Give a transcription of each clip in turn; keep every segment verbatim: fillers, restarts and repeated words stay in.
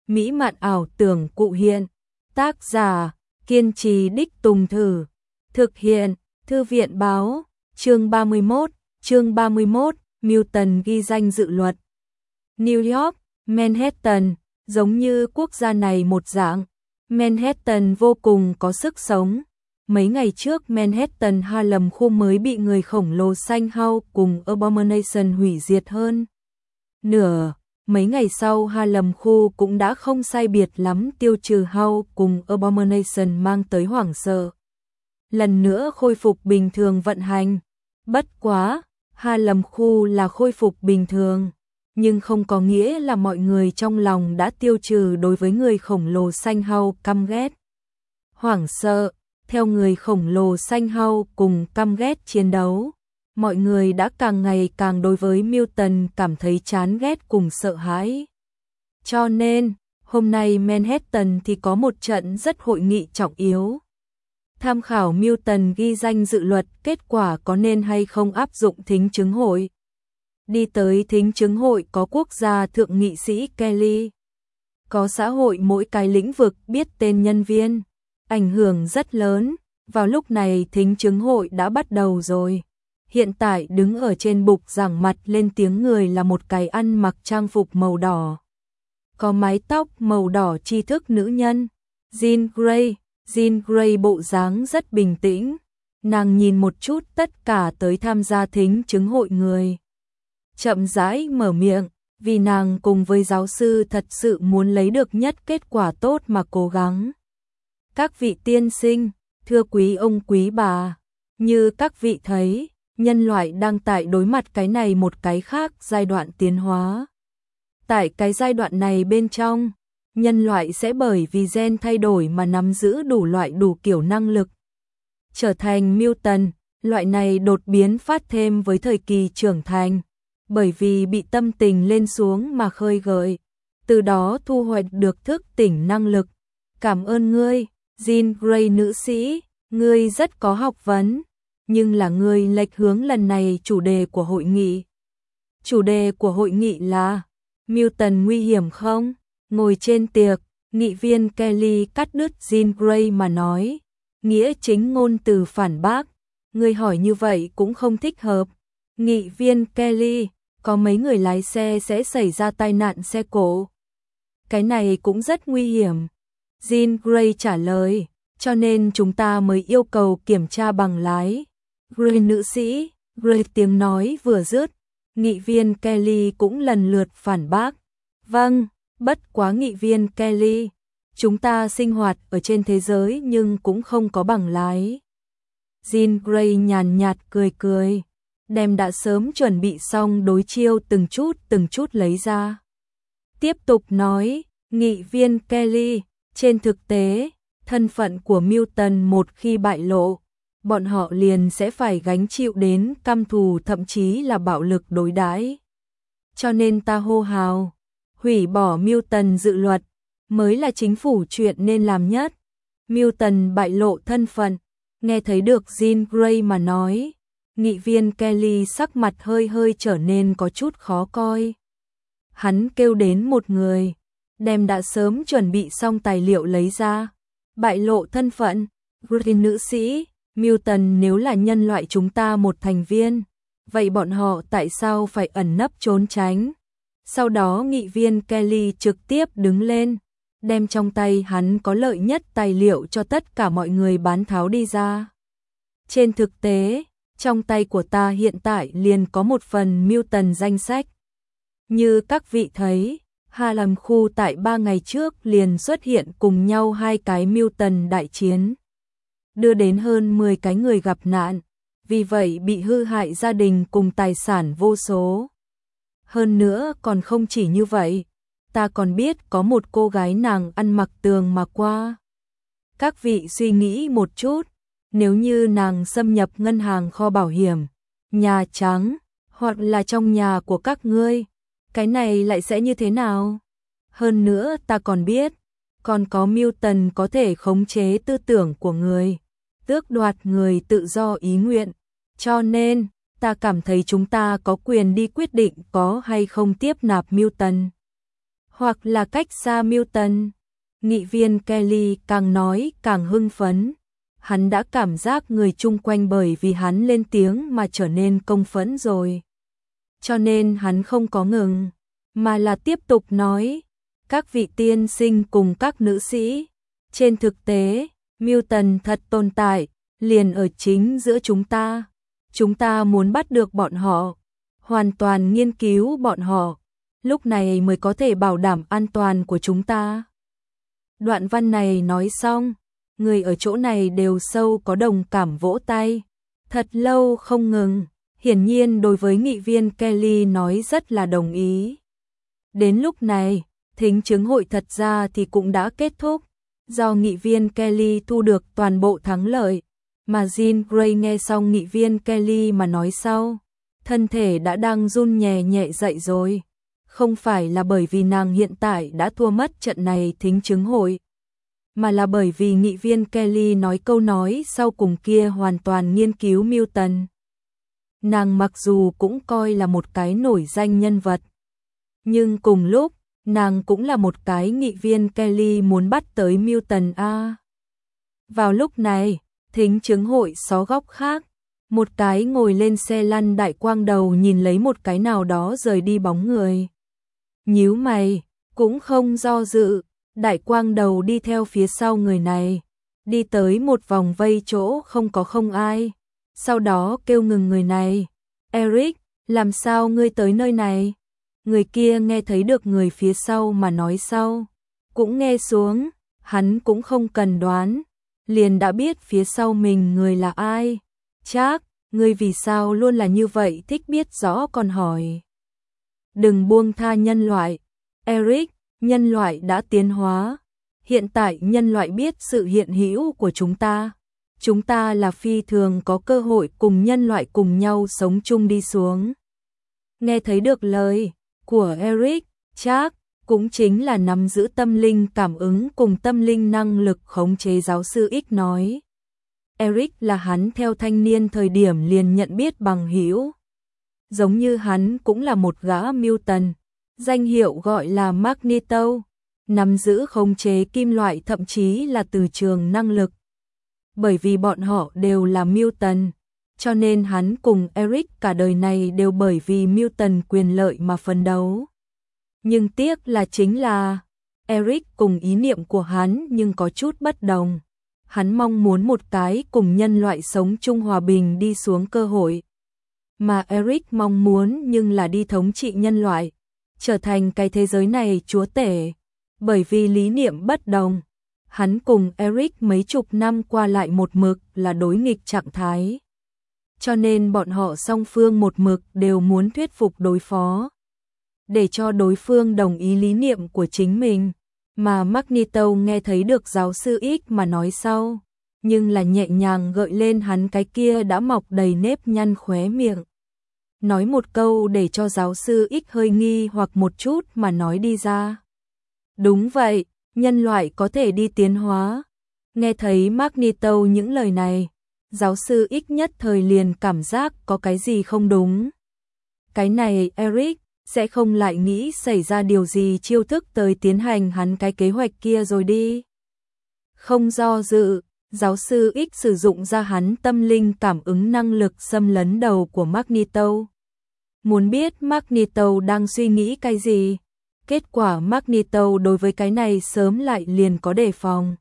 mỹ mạn ảo tưởng cụ hiện. Tác giả, kiên trì đích tùng thử. Thực hiện, Thư viện báo, chương ba mươi mốt, chương ba mươi mốt, Milton ghi danh dự luật. New York, Manhattan, giống như quốc gia này một dạng, Manhattan vô cùng có sức sống. Mấy ngày trước Manhattan Harlem khu mới bị người khổng lồ xanh House cùng Abomination hủy diệt hơn nửa. Mấy ngày sau Harlem khu cũng đã không sai biệt lắm tiêu trừ House cùng Abomination mang tới hoảng sợ. Lần nữa khôi phục bình thường vận hành. Bất quá, Harlem khu là khôi phục bình thường, nhưng không có nghĩa là mọi người trong lòng đã tiêu trừ đối với người khổng lồ xanh House căm ghét. Hoảng sợ, theo người khổng lồ xanh House cùng căm ghét chiến đấu, mọi người đã càng ngày càng đối với Milton cảm thấy chán ghét cùng sợ hãi. Cho nên, hôm nay Manhattan thì có một trận rất hội nghị trọng yếu. Tham khảo Milton ghi danh dự luật kết quả có nên hay không áp dụng thính chứng hội. Đi tới thính chứng hội có quốc gia thượng nghị sĩ Kelly. Có xã hội mỗi cái lĩnh vực biết tên nhân viên. Ảnh hưởng rất lớn. Vào lúc này thính chứng hội đã bắt đầu rồi. Hiện tại đứng ở trên bục giảng mặt lên tiếng người là một cái ăn mặc trang phục màu đỏ. Có mái tóc màu đỏ tri thức nữ nhân. Jean Grey. Jean Grey bộ dáng rất bình tĩnh. Nàng nhìn một chút tất cả tới tham gia thính chứng hội người. Chậm rãi mở miệng, vì nàng cùng với giáo sư thật sự muốn lấy được nhất kết quả tốt mà cố gắng. Các vị tiên sinh, thưa quý ông quý bà, như các vị thấy, nhân loại đang tại đối mặt cái này một cái khác giai đoạn tiến hóa. Tại cái giai đoạn này bên trong, nhân loại sẽ bởi vì gen thay đổi mà nắm giữ đủ loại đủ kiểu năng lực. Trở thành Milton, loại này đột biến phát thêm với thời kỳ trưởng thành, bởi vì bị tâm tình lên xuống mà khơi gợi, từ đó thu hoạch được thức tỉnh năng lực. Cảm ơn ngươi, Jean Grey nữ sĩ, ngươi rất có học vấn, nhưng là ngươi lệch hướng lần này chủ đề của hội nghị. Chủ đề của hội nghị là Milton nguy hiểm không? Ngồi trên tiệc, nghị viên Kelly cắt đứt Jean Grey mà nói, nghĩa chính ngôn từ phản bác, ngươi hỏi như vậy cũng không thích hợp. Nghị viên Kelly, có mấy người lái xe sẽ xảy ra tai nạn xe cộ. Cái này cũng rất nguy hiểm. Jean Grey trả lời, cho nên chúng ta mới yêu cầu kiểm tra bằng lái. Grey nữ sĩ, Grey tiếng nói vừa dứt, nghị viên Kelly cũng lần lượt phản bác. Vâng, bất quá nghị viên Kelly, chúng ta sinh hoạt ở trên thế giới nhưng cũng không có bằng lái. Jean Grey nhàn nhạt cười cười, đem đã sớm chuẩn bị xong đối chiêu từng chút từng chút lấy ra. Tiếp tục nói, nghị viên Kelly, trên thực tế, thân phận của Milton một khi bại lộ, bọn họ liền sẽ phải gánh chịu đến căm thù thậm chí là bạo lực đối đãi. Cho nên ta hô hào, hủy bỏ Milton dự luật, mới là chính phủ chuyện nên làm nhất. Milton bại lộ thân phận, nghe thấy được Jean Grey mà nói, nghị viên Kelly sắc mặt hơi hơi trở nên có chút khó coi. Hắn kêu đến một người, đem đã sớm chuẩn bị xong tài liệu lấy ra. Bại lộ thân phận, Grey nữ sĩ, Milton nếu là nhân loại chúng ta một thành viên, vậy bọn họ tại sao phải ẩn nấp trốn tránh? Sau đó nghị viên Kelly trực tiếp đứng lên, đem trong tay hắn có lợi nhất tài liệu cho tất cả mọi người bán tháo đi ra. Trên thực tế, trong tay của ta hiện tại liền có một phần Milton danh sách. Như các vị thấy, Harlem khu tại ba ngày trước liền xuất hiện cùng nhau hai cái Milton đại chiến, đưa đến hơn mười cái người gặp nạn, vì vậy bị hư hại gia đình cùng tài sản vô số. Hơn nữa còn không chỉ như vậy, ta còn biết có một cô gái nàng ăn mặc tường mà qua. Các vị suy nghĩ một chút, nếu như nàng xâm nhập ngân hàng kho bảo hiểm, Nhà Trắng, hoặc là trong nhà của các ngươi, cái này lại sẽ như thế nào? Hơn nữa ta còn biết, còn có Milton có thể khống chế tư tưởng của người, tước đoạt người tự do ý nguyện, cho nên ta cảm thấy chúng ta có quyền đi quyết định có hay không tiếp nạp Milton. hoặc là cách xa Milton. Nghị viên Kelly càng nói càng hưng phấn. Hắn đã cảm giác người chung quanh bởi vì hắn lên tiếng mà trở nên công phẫn rồi. Cho nên hắn không có ngừng, mà là tiếp tục nói, các vị tiên sinh cùng các nữ sĩ, trên thực tế, Milton thật tồn tại, liền ở chính giữa chúng ta. Chúng ta muốn bắt được bọn họ, hoàn toàn nghiên cứu bọn họ, lúc này mới có thể bảo đảm an toàn của chúng ta. Đoạn văn này nói xong, người ở chỗ này đều sâu có đồng cảm vỗ tay, thật lâu không ngừng, hiển nhiên đối với nghị viên Kelly nói rất là đồng ý. Đến lúc này, thính chứng hội thật ra thì cũng đã kết thúc, do nghị viên Kelly thu được toàn bộ thắng lợi, mà Jean Grey nghe xong nghị viên Kelly mà nói sau, thân thể đã đang run nhẹ nhẹ dậy rồi, không phải là bởi vì nàng hiện tại đã thua mất trận này thính chứng hội, mà là bởi vì nghị viên Kelly nói câu nói sau cùng kia hoàn toàn nghiên cứu Milton. Nàng mặc dù cũng coi là một cái nổi danh nhân vật, nhưng cùng lúc, nàng cũng là một cái nghị viên Kelly muốn bắt tới Milton a. Vào lúc này, thính chứng hội xó góc khác, một cái ngồi lên xe lăn đại quang đầu nhìn lấy một cái nào đó rời đi bóng người. Nhíu mày, cũng không do dự, đại quang đầu đi theo phía sau người này, đi tới một vòng vây chỗ không có không ai, sau đó kêu ngừng người này. Eric, làm sao ngươi tới nơi này? Người kia nghe thấy được người phía sau mà nói sau, cũng nghe xuống, hắn cũng không cần đoán, liền đã biết phía sau mình người là ai. Chắc, ngươi vì sao luôn là như vậy thích biết rõ còn hỏi. Đừng buông tha nhân loại. Eric, nhân loại đã tiến hóa. Hiện tại nhân loại biết sự hiện hữu của chúng ta. Chúng ta là phi thường có cơ hội cùng nhân loại cùng nhau sống chung đi xuống. Nghe thấy được lời của Eric, chắc cũng chính là nắm giữ tâm linh cảm ứng cùng tâm linh năng lực khống chế giáo sư X nói. Eric là hắn theo thanh niên thời điểm liền nhận biết bằng hữu. Giống như hắn cũng là một gã Milton, danh hiệu gọi là Magneto, nắm giữ khống chế kim loại thậm chí là từ trường năng lực. Bởi vì bọn họ đều là Milton, cho nên hắn cùng Eric cả đời này đều bởi vì Milton quyền lợi mà phấn đấu. Nhưng tiếc là chính là, Eric cùng ý niệm của hắn nhưng có chút bất đồng. Hắn mong muốn một cái cùng nhân loại sống chung hòa bình đi xuống cơ hội. Mà Eric mong muốn nhưng là đi thống trị nhân loại, trở thành cái thế giới này chúa tể. Bởi vì lý niệm bất đồng, hắn cùng Eric mấy chục năm qua lại một mực là đối nghịch trạng thái. Cho nên bọn họ song phương một mực đều muốn thuyết phục đối phó, để cho đối phương đồng ý lý niệm của chính mình. Mà Magneto nghe thấy được giáo sư X mà nói sau, nhưng là nhẹ nhàng gợi lên hắn cái kia đã mọc đầy nếp nhăn khóe miệng. Nói một câu để cho giáo sư X hơi nghi hoặc một chút mà nói đi ra. Đúng vậy, nhân loại có thể đi tiến hóa. Nghe thấy Magneto những lời này, giáo sư X nhất thời liền cảm giác có cái gì không đúng. Cái này Eric sẽ không lại nghĩ xảy ra điều gì chiêu thức tới tiến hành hắn cái kế hoạch kia rồi đi. Không do dự, giáo sư X sử dụng ra hắn tâm linh cảm ứng năng lực xâm lấn đầu của Magneto. Muốn biết Magneto đang suy nghĩ cái gì? Kết quả Magneto đối với cái này sớm lại liền có đề phòng.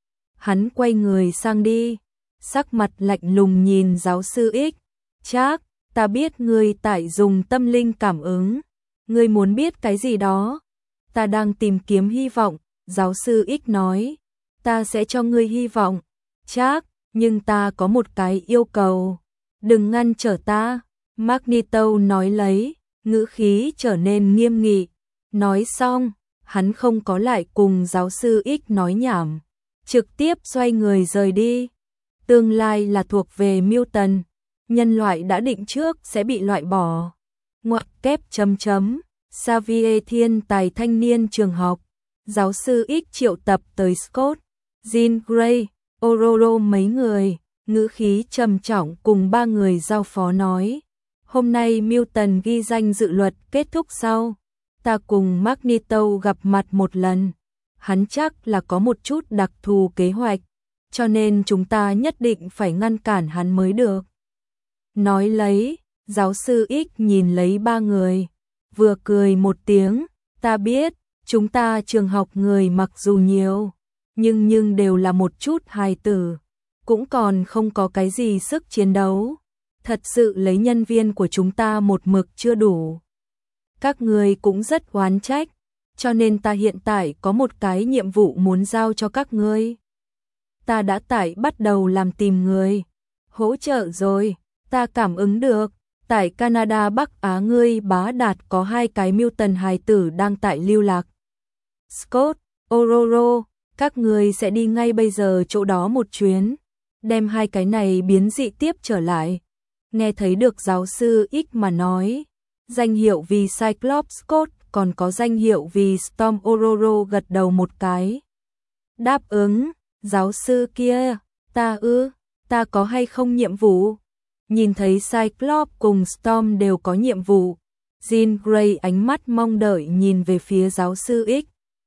Hắn quay người sang đi, sắc mặt lạnh lùng nhìn giáo sư X. Chắc, ta biết ngươi tại dùng tâm linh cảm ứng. Ngươi muốn biết cái gì đó? Ta đang tìm kiếm hy vọng, giáo sư X nói. Ta sẽ cho ngươi hy vọng. Chắc, nhưng ta có một cái yêu cầu. Đừng ngăn trở ta. Magneto nói lấy, ngữ khí trở nên nghiêm nghị. Nói xong, hắn không có lại cùng giáo sư X nói nhảm, trực tiếp xoay người rời đi. Tương lai là thuộc về Milton, nhân loại đã định trước sẽ bị loại bỏ. Ngoặc kép chấm chấm, Xavier thiên tài thanh niên trường học, giáo sư X triệu tập tới Scott, Jean Grey, Aurora mấy người, ngữ khí trầm trọng cùng ba người giao phó nói. Hôm nay Milton ghi danh dự luật kết thúc sau. ta cùng Magneto gặp mặt một lần, hắn chắc là có một chút đặc thù kế hoạch, cho nên chúng ta nhất định phải ngăn cản hắn mới được. Nói lấy, giáo sư X nhìn lấy ba người, vừa cười một tiếng, ta biết, chúng ta trường học người mặc dù nhiều, nhưng nhưng đều là một chút hài tử, cũng còn không có cái gì sức chiến đấu. Thật sự lấy nhân viên của chúng ta một mực chưa đủ. Các người cũng rất oán trách, cho nên ta hiện tại có một cái nhiệm vụ muốn giao cho các ngươi. Ta đã tại bắt đầu làm tìm người, hỗ trợ rồi, ta cảm ứng được, tại Canada Bắc Á ngươi bá đạt có hai cái mutant hài tử đang tại lưu lạc. Scott, Ororo, các ngươi sẽ đi ngay bây giờ chỗ đó một chuyến, đem hai cái này biến dị tiếp trở lại. Nghe thấy được giáo sư X mà nói, danh hiệu vì Cyclops Scott còn có danh hiệu vì Storm Ororo gật đầu một cái. Đáp ứng, giáo sư kia, ta ư, ta có hay không nhiệm vụ? Nhìn thấy Cyclops cùng Storm đều có nhiệm vụ, Jean Grey ánh mắt mong đợi nhìn về phía giáo sư X.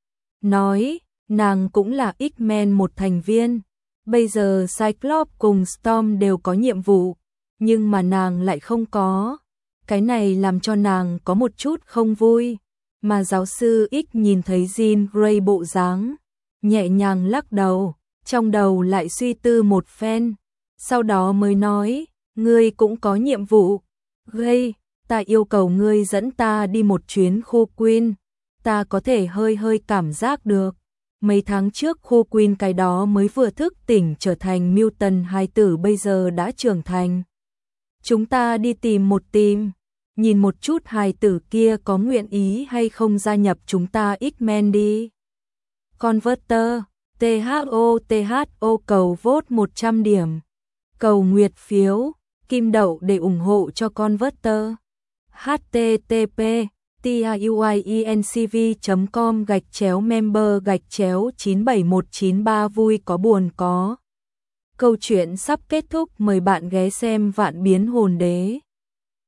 Nói, nàng cũng là X-Men một thành viên, bây giờ Cyclops cùng Storm đều có nhiệm vụ, nhưng mà nàng lại không có. Cái này làm cho nàng có một chút không vui, mà giáo sư X nhìn thấy Jean Grey bộ dáng, nhẹ nhàng lắc đầu, trong đầu lại suy tư một phen, sau đó mới nói, ngươi cũng có nhiệm vụ. Grey, ta yêu cầu ngươi dẫn ta đi một chuyến khu Queen, ta có thể hơi hơi cảm giác được. Mấy tháng trước khu Queen cái đó mới vừa thức tỉnh trở thành mutant hài tử bây giờ đã trưởng thành. Chúng ta đi tìm một tìm, nhìn một chút hài tử kia có nguyện ý hay không gia nhập chúng ta X-Men đi. Converter, tê hát o tê hát o cầu vote một trăm điểm. Cầu nguyệt phiếu, kim đậu để ủng hộ cho Converter. hát tê tê pê tuincv chấm com gạch chéo member gạch chéo chín bảy một chín ba vui có buồn có. Câu chuyện sắp kết thúc, mời bạn ghé xem Vạn Biến Hồn Đế.